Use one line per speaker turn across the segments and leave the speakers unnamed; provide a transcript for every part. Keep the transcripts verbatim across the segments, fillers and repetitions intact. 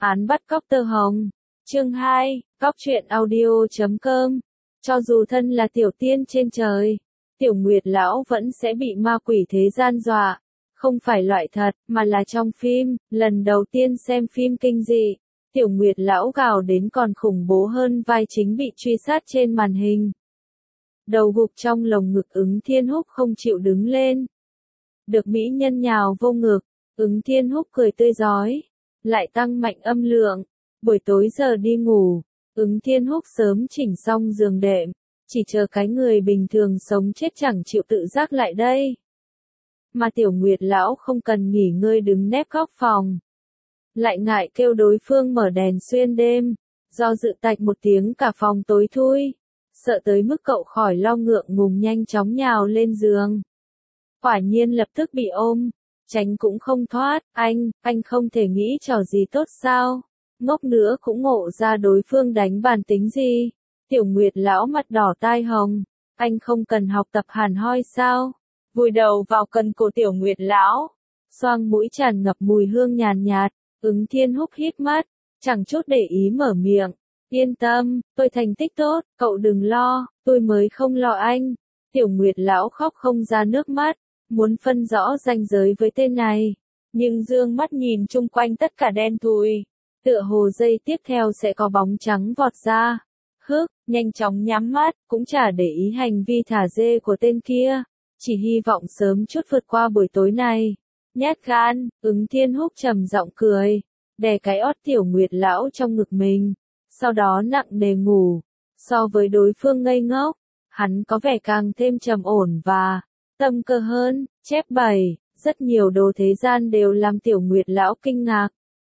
Án bắt cóc Tơ Hồng. Chương hai, cóc truyện audio chấm com. Cho dù thân là tiểu tiên trên trời, Tiểu Nguyệt lão vẫn sẽ bị ma quỷ thế gian dọa. Không phải loại thật, mà là trong phim, lần đầu tiên xem phim kinh dị. Tiểu Nguyệt lão gào đến còn khủng bố hơn vai chính bị truy sát trên màn hình. Đầu gục trong lồng ngực Ứng Thiên Húc không chịu đứng lên. Được mỹ nhân nhào vô ngực, Ứng Thiên Húc cười tươi rói, lại tăng mạnh âm lượng. Buổi tối giờ đi ngủ, Ứng Thiên Húc sớm chỉnh xong giường đệm, chỉ chờ cái người bình thường sống chết chẳng chịu tự giác lại đây. Mà Tiểu Nguyệt lão không cần nghỉ ngơi đứng nép góc phòng. Lại ngại kêu đối phương mở đèn xuyên đêm, do dự tạch một tiếng cả phòng tối thui, sợ tới mức cậu khỏi lo ngượng ngùng nhanh chóng nhào lên giường. Quả nhiên lập tức bị ôm, tránh cũng không thoát, anh, anh không thể nghĩ trò gì tốt sao, ngốc nữa cũng ngộ ra đối phương đánh bản tính gì. Tiểu Nguyệt lão mặt đỏ tai hồng, anh không cần học tập hàn hoi sao, vùi đầu vào cần cổ Tiểu Nguyệt lão, xoang mũi tràn ngập mùi hương nhàn nhạt. Ứng Thiên Húc hít mắt, chẳng chút để ý mở miệng, yên tâm, tôi thành tích tốt, cậu đừng lo, tôi mới không lo anh. Tiểu Nguyệt lão khóc không ra nước mắt, muốn phân rõ ranh giới với tên này, nhưng dương mắt nhìn chung quanh tất cả đen thui, tựa hồ giây tiếp theo sẽ có bóng trắng vọt ra. Hức, nhanh chóng nhắm mắt, cũng chả để ý hành vi thả dê của tên kia, chỉ hy vọng sớm chút vượt qua buổi tối này. Nhát gan, Ứng Thiên Húc trầm giọng cười, đè cái ót Tiểu Nguyệt lão trong ngực mình, sau đó nặng nề ngủ. So với đối phương ngây ngốc, hắn có vẻ càng thêm trầm ổn và tâm cơ hơn. Chép bảy, rất nhiều đồ thế gian đều làm Tiểu Nguyệt lão kinh ngạc.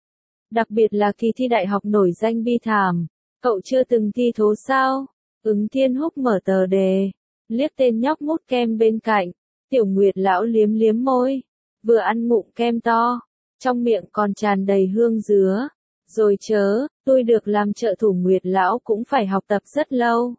Đặc biệt là kỳ thi đại học nổi danh bi thảm, cậu chưa từng thi thố sao? Ứng Thiên Húc mở tờ đề, liếc tên nhóc mút kem bên cạnh, Tiểu Nguyệt lão liếm liếm môi, vừa ăn ngụm kem to, trong miệng còn tràn đầy hương dứa. Rồi chớ, tôi được làm trợ thủ Nguyệt lão cũng phải học tập rất lâu.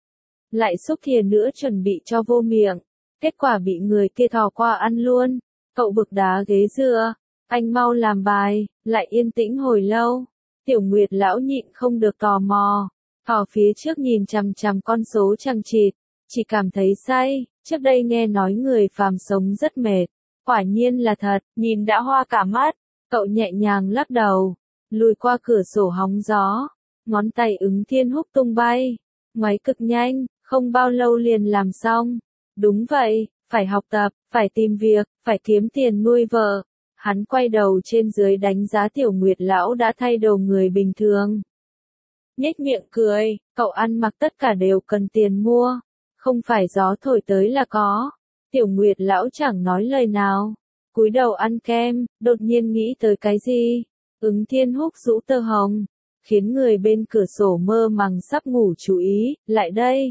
Lại xúc thìa nữa chuẩn bị cho vô miệng, kết quả bị người kia thò qua ăn luôn. Cậu bực đá ghế dựa, anh mau làm bài. Lại yên tĩnh hồi lâu, Tiểu Nguyệt lão nhịn không được tò mò, thò phía trước nhìn chằm chằm con số chằng chịt, chỉ cảm thấy say. Trước đây nghe nói người phàm sống rất mệt, quả nhiên là thật, nhìn đã hoa cả mắt. Cậu nhẹ nhàng lắc đầu, lùi qua cửa sổ hóng gió, ngón tay Ứng Thiên Húc tung bay, ngoáy cực nhanh, không bao lâu liền làm xong. Đúng vậy, phải học tập, phải tìm việc, phải kiếm tiền nuôi vợ. Hắn quay đầu trên dưới đánh giá Tiểu Nguyệt lão đã thay đồ người bình thường. Nhếch miệng cười, cậu ăn mặc tất cả đều cần tiền mua, không phải gió thổi tới là có. Tiểu Nguyệt lão chẳng nói lời nào, cúi đầu ăn kem, đột nhiên nghĩ tới cái gì. Ứng Thiên Húc rũ Tơ Hồng, khiến người bên cửa sổ mơ màng sắp ngủ chú ý, lại đây.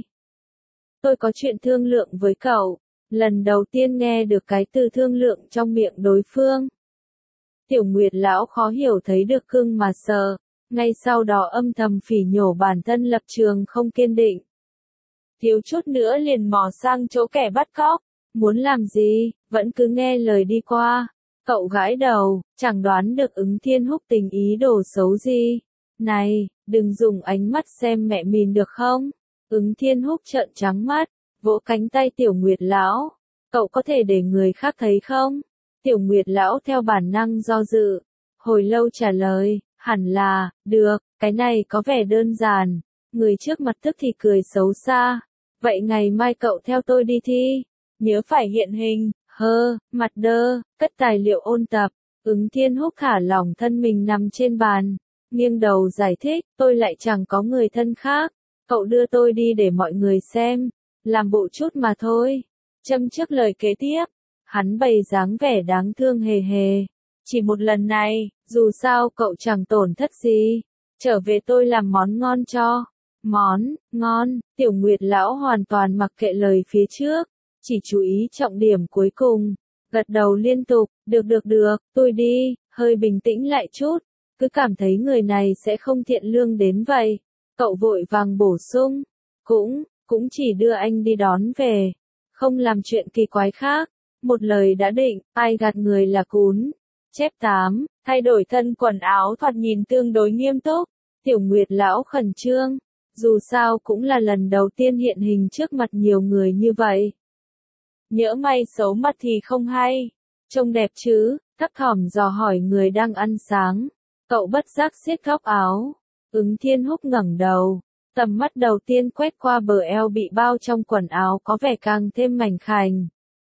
Tôi có chuyện thương lượng với cậu. Lần đầu tiên nghe được cái từ thương lượng trong miệng đối phương. Tiểu Nguyệt lão khó hiểu thấy được cưng mà sợ, ngay sau đó âm thầm phỉ nhổ bản thân lập trường không kiên định. Thiếu chút nữa liền mò sang chỗ kẻ bắt cóc, muốn làm gì, vẫn cứ nghe lời đi qua. Cậu gãi đầu, chẳng đoán được Ứng Thiên Húc tình ý đồ xấu gì. Này, đừng dùng ánh mắt xem mẹ mình được không? Ứng Thiên Húc trợn trắng mắt, vỗ cánh tay Tiểu Nguyệt lão. Cậu có thể để người khác thấy không? Tiểu Nguyệt lão theo bản năng do dự, hồi lâu trả lời, hẳn là, được, cái này có vẻ đơn giản. Người trước mặt tức thì cười xấu xa. Vậy ngày mai cậu theo tôi đi thi, nhớ phải hiện hình. Hơ, mặt đơ, cất tài liệu ôn tập. Ứng Thiên Húc thả lỏng thân mình nằm trên bàn, nghiêng đầu giải thích, tôi lại chẳng có người thân khác. Cậu đưa tôi đi để mọi người xem, làm bộ chút mà thôi. Châm trước lời kế tiếp, hắn bày dáng vẻ đáng thương hề hề. Chỉ một lần này, dù sao cậu chẳng tổn thất gì. Trở về tôi làm món ngon cho. Món, ngon, Tiểu Nguyệt lão hoàn toàn mặc kệ lời phía trước, chỉ chú ý trọng điểm cuối cùng. Gật đầu liên tục, được được được, tôi đi, hơi bình tĩnh lại chút. Cứ cảm thấy người này sẽ không thiện lương đến vậy. Cậu vội vàng bổ sung, cũng, cũng chỉ đưa anh đi đón về, không làm chuyện kỳ quái khác. Một lời đã định, ai gạt người là cún. Chép tám, thay đổi thân quần áo thoạt nhìn tương đối nghiêm túc. Tiểu Nguyệt lão khẩn trương, dù sao cũng là lần đầu tiên hiện hình trước mặt nhiều người như vậy. Nhỡ may xấu mặt thì không hay. Trông đẹp chứ, thấp thỏm dò hỏi người đang ăn sáng. Cậu bất giác siết góc áo. Ứng Thiên Húc ngẩng đầu. Tầm mắt đầu tiên quét qua bờ eo bị bao trong quần áo có vẻ càng thêm mảnh khảnh.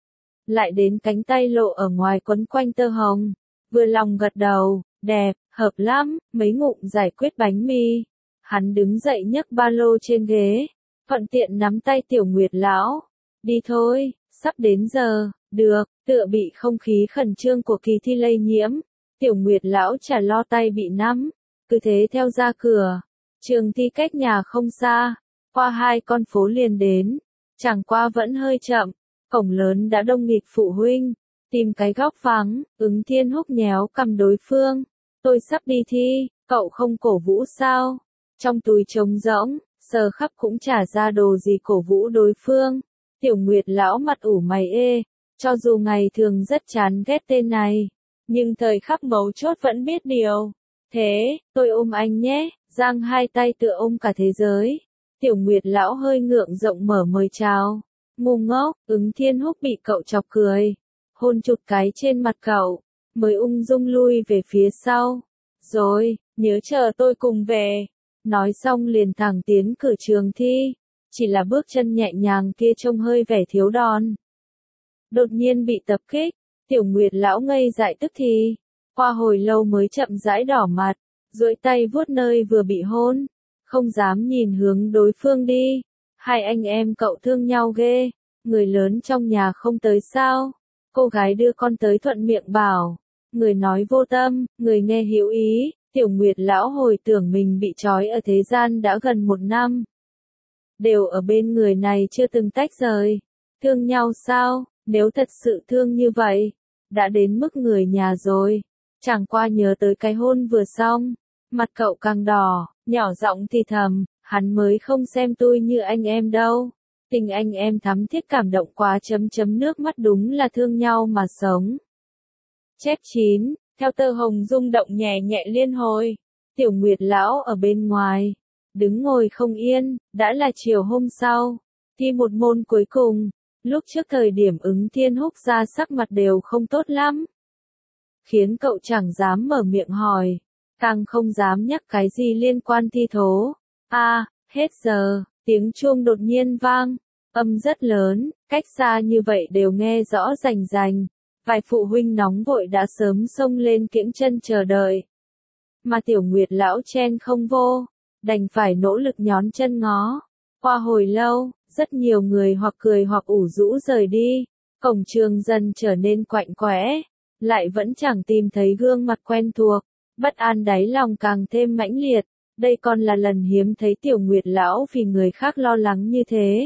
Lại đến cánh tay lộ ở ngoài quấn quanh tơ hồng. Vừa lòng gật đầu, đẹp, hợp lắm, mấy ngụm giải quyết bánh mì. Hắn đứng dậy nhấc ba lô trên ghế, thuận tiện nắm tay Tiểu Nguyệt lão. Đi thôi, sắp đến giờ, được, tựa bị không khí khẩn trương của kỳ thi lây nhiễm. Tiểu Nguyệt lão chả lo tay bị nắm, cứ thế theo ra cửa. Trường thi cách nhà không xa, qua hai con phố liền đến, chẳng qua vẫn hơi chậm, cổng lớn đã đông nghịt phụ huynh. Tìm cái góc vắng, Ứng Thiên Húc nhéo cầm đối phương. Tôi sắp đi thi, cậu không cổ vũ sao? Trong túi trống rỗng, sờ khắp cũng chả ra đồ gì cổ vũ đối phương. Tiểu Nguyệt lão mặt ủ mày ê, cho dù ngày thường rất chán ghét tên này, nhưng thời khắc mấu chốt vẫn biết điều. Thế, tôi ôm anh nhé, giang hai tay tựa ôm cả thế giới. Tiểu Nguyệt lão hơi ngượng rộng mở mời chào. Ngu ngốc, Ứng Thiên Húc bị cậu chọc cười. Hôn chụt cái trên mặt cậu, mới ung dung lui về phía sau. Rồi, nhớ chờ tôi cùng về. Nói xong liền thẳng tiến cửa trường thi. Chỉ là bước chân nhẹ nhàng kia trông hơi vẻ thiếu đòn. Đột nhiên bị tập kích, Tiểu Nguyệt lão ngây dại tức thì. Qua hồi lâu mới chậm rãi đỏ mặt, duỗi tay vuốt nơi vừa bị hôn. Không dám nhìn hướng đối phương đi. Hai anh em cậu thương nhau ghê. Người lớn trong nhà không tới sao? Cô gái đưa con tới thuận miệng bảo. Người nói vô tâm, người nghe hiểu ý. Tiểu Nguyệt lão hồi tưởng mình bị trói ở thế gian đã gần một năm. Đều ở bên người này chưa từng tách rời. Thương nhau sao? Nếu thật sự thương như vậy, đã đến mức người nhà rồi. Chẳng qua nhớ tới cái hôn vừa xong, mặt cậu càng đỏ, nhỏ giọng thì thầm, hắn mới không xem tôi như anh em đâu. Tình anh em thắm thiết cảm động quá chấm chấm nước mắt đúng là thương nhau mà sống. Chép chín, theo tơ hồng rung động nhẹ nhẹ liên hồi. Tiểu Nguyệt lão ở bên ngoài, đứng ngồi không yên, đã là chiều hôm sau. Thi một môn cuối cùng, lúc trước thời điểm Ứng Thiên Húc ra sắc mặt đều không tốt lắm. Khiến cậu chẳng dám mở miệng hỏi, càng không dám nhắc cái gì liên quan thi thố. À, hết giờ, tiếng chuông đột nhiên vang, âm rất lớn, cách xa như vậy đều nghe rõ rành rành. Vài phụ huynh nóng vội đã sớm xông lên kiễng chân chờ đợi. Mà Tiểu Nguyệt lão chen không vô, đành phải nỗ lực nhón chân ngó. Qua hồi lâu, rất nhiều người hoặc cười hoặc ủ rũ rời đi, cổng trường dần trở nên quạnh quẽ, lại vẫn chẳng tìm thấy gương mặt quen thuộc, bất an đáy lòng càng thêm mãnh liệt. Đây còn là lần hiếm thấy Tiểu Nguyệt lão vì người khác lo lắng như thế.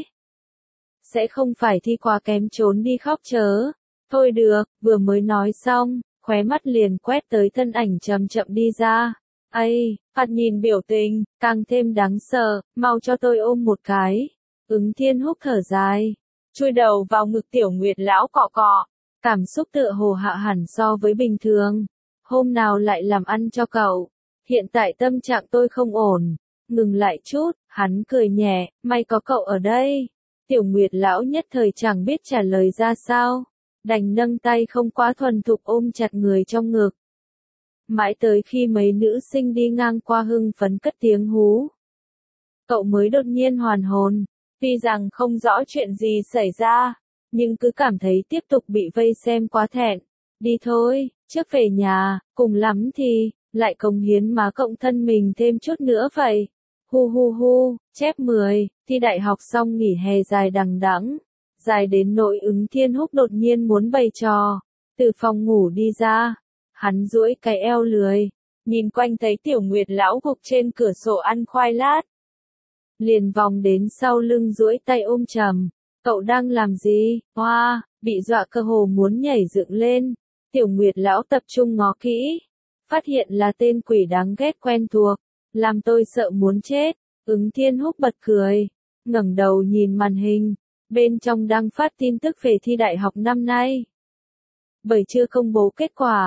Sẽ không phải thi quá kém trốn đi khóc chớ. Thôi được, vừa mới nói xong, khóe mắt liền quét tới thân ảnh chậm chậm đi ra. Ây, phạt nhìn biểu tình, càng thêm đáng sợ, mau cho tôi ôm một cái. Ứng Thiên Húc thở dài, chui đầu vào ngực Tiểu Nguyệt lão cọ cọ, cảm xúc tựa hồ hạ hẳn so với bình thường. Hôm nào lại làm ăn cho cậu, hiện tại tâm trạng tôi không ổn. Ngừng lại chút, hắn cười nhẹ, may có cậu ở đây. Tiểu Nguyệt lão nhất thời chẳng biết trả lời ra sao, đành nâng tay không quá thuần thục ôm chặt người trong ngực. Mãi tới khi mấy nữ sinh đi ngang qua hưng phấn cất tiếng hú, cậu mới đột nhiên hoàn hồn. Tuy rằng không rõ chuyện gì xảy ra, nhưng cứ cảm thấy tiếp tục bị vây xem quá thẹn. Đi thôi, trước về nhà, cùng lắm thì, lại cống hiến má cộng thân mình thêm chút nữa vậy. Hu hu hu, chép mười, thi đại học xong nghỉ hè dài đằng đẵng, dài đến nỗi Ứng Thiên Húc đột nhiên muốn bày trò. Từ phòng ngủ đi ra, hắn duỗi cái eo lười, nhìn quanh thấy Tiểu Nguyệt lão gục trên cửa sổ ăn khoai lát. Liền vòng đến sau lưng duỗi tay ôm chầm. Cậu đang làm gì? Hoa, wow, bị dọa cơ hồ muốn nhảy dựng lên. Tiểu Nguyệt lão tập trung ngó kỹ, phát hiện là tên quỷ đáng ghét quen thuộc, làm tôi sợ muốn chết. Ứng Thiên Húc bật cười, ngẩng đầu nhìn màn hình, bên trong đang phát tin tức về thi đại học năm nay. Bởi chưa công bố kết quả,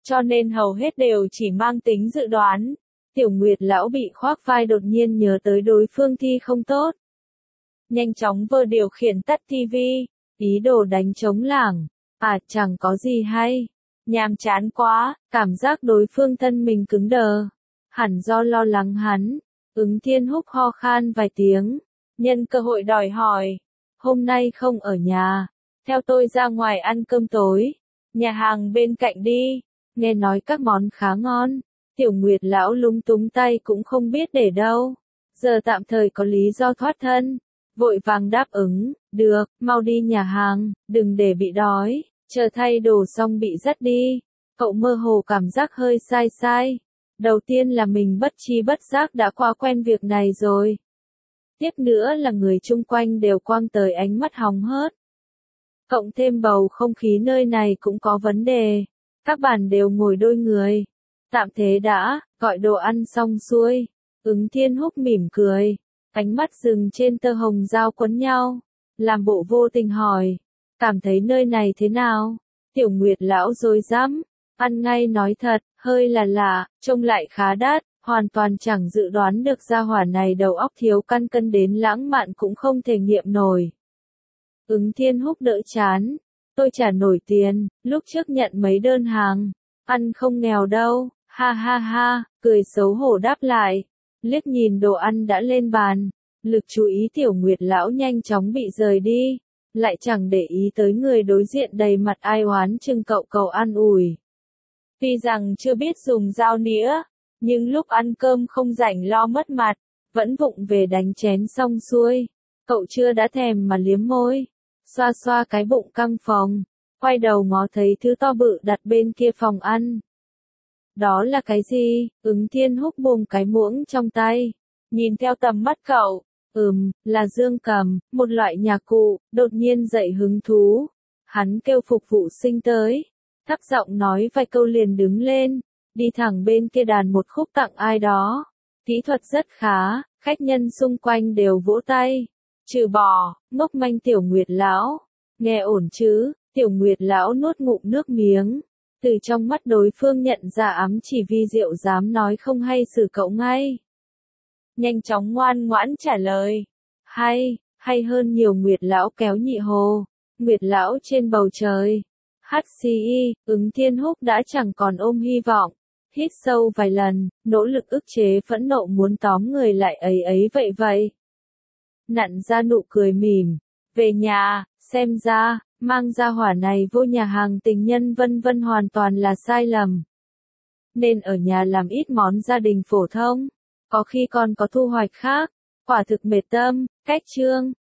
cho nên hầu hết đều chỉ mang tính dự đoán. Tiểu Nguyệt lão bị khoác vai đột nhiên nhớ tới đối phương thi không tốt. Nhanh chóng vơ điều khiển tắt tivi, ý đồ đánh trống lảng. À chẳng có gì hay. Nhàm chán quá, cảm giác đối phương thân mình cứng đờ. Hẳn do lo lắng hắn. Ứng Thiên Húc ho khan vài tiếng. Nhân cơ hội đòi hỏi. Hôm nay không ở nhà. Theo tôi ra ngoài ăn cơm tối. Nhà hàng bên cạnh đi. Nghe nói các món khá ngon. Tiểu Nguyệt lão lúng túng tay cũng không biết để đâu. Giờ tạm thời có lý do thoát thân. Vội vàng đáp ứng. Được, mau đi nhà hàng. Đừng để bị đói. Chờ thay đồ xong bị dắt đi. Cậu mơ hồ cảm giác hơi sai sai. Đầu tiên là mình bất tri bất giác đã qua quen việc này rồi. Tiếp nữa là người chung quanh đều quăng tới ánh mắt hóng hớt. Cộng thêm bầu không khí nơi này cũng có vấn đề. Các bàn đều ngồi đôi người. Tạm thế đã, gọi đồ ăn xong xuôi. Ứng Thiên Húc mỉm cười. Ánh mắt dừng trên tơ hồng dao quấn nhau. Làm bộ vô tình hỏi. Cảm thấy nơi này thế nào? Tiểu Nguyệt lão dối rắm. Ăn ngay nói thật, hơi là lạ, trông lại khá đắt. Hoàn toàn chẳng dự đoán được gia hỏa này đầu óc thiếu căn cân đến lãng mạn cũng không thể nghiệm nổi. Ứng Thiên Húc đỡ chán. Tôi trả nổi tiền, lúc trước nhận mấy đơn hàng. Ăn không nghèo đâu, ha ha ha, cười xấu hổ đáp lại. Liếc nhìn đồ ăn đã lên bàn. Lực chú ý Tiểu Nguyệt lão nhanh chóng bị rời đi. Lại chẳng để ý tới người đối diện đầy mặt ai oán chừng cậu cầu an ủi. Tuy rằng chưa biết dùng dao nĩa. Nhưng lúc ăn cơm không rảnh lo mất mặt, vẫn vụng về đánh chén xong xuôi. Cậu chưa đã thèm mà liếm môi, xoa xoa cái bụng căng phồng, quay đầu ngó thấy thứ to bự đặt bên kia phòng ăn. Đó là cái gì? Ứng Thiên Húc buông cái muỗng trong tay, nhìn theo tầm mắt cậu, ừm, là dương cầm, một loại nhạc cụ, đột nhiên dậy hứng thú. Hắn kêu phục vụ sinh tới, thấp giọng nói vài câu liền đứng lên. Đi thẳng bên kia đàn một khúc tặng ai đó. Kỹ thuật rất khá, khách nhân xung quanh đều vỗ tay. Trừ bỏ, ngốc manh Tiểu Nguyệt lão. Nghe ổn chứ, Tiểu Nguyệt lão nuốt ngụm nước miếng. Từ trong mắt đối phương nhận ra ám chỉ vi diệu dám nói không hay xử cậu ngay. Nhanh chóng ngoan ngoãn trả lời. Hay, hay hơn nhiều. Nguyệt lão kéo nhị hồ. Nguyệt lão trên bầu trời. hát xê i, Ứng Thiên Húc đã chẳng còn ôm hy vọng. Hít sâu vài lần, nỗ lực ức chế phẫn nộ muốn tóm người lại ấy ấy vậy vậy. Nặn ra nụ cười mỉm. Về nhà, xem ra, mang gia hỏa này vô nhà hàng tình nhân vân vân hoàn toàn là sai lầm. Nên ở nhà làm ít món gia đình phổ thông. Có khi còn có thu hoạch khác. Quả thực mệt tâm, cách chương.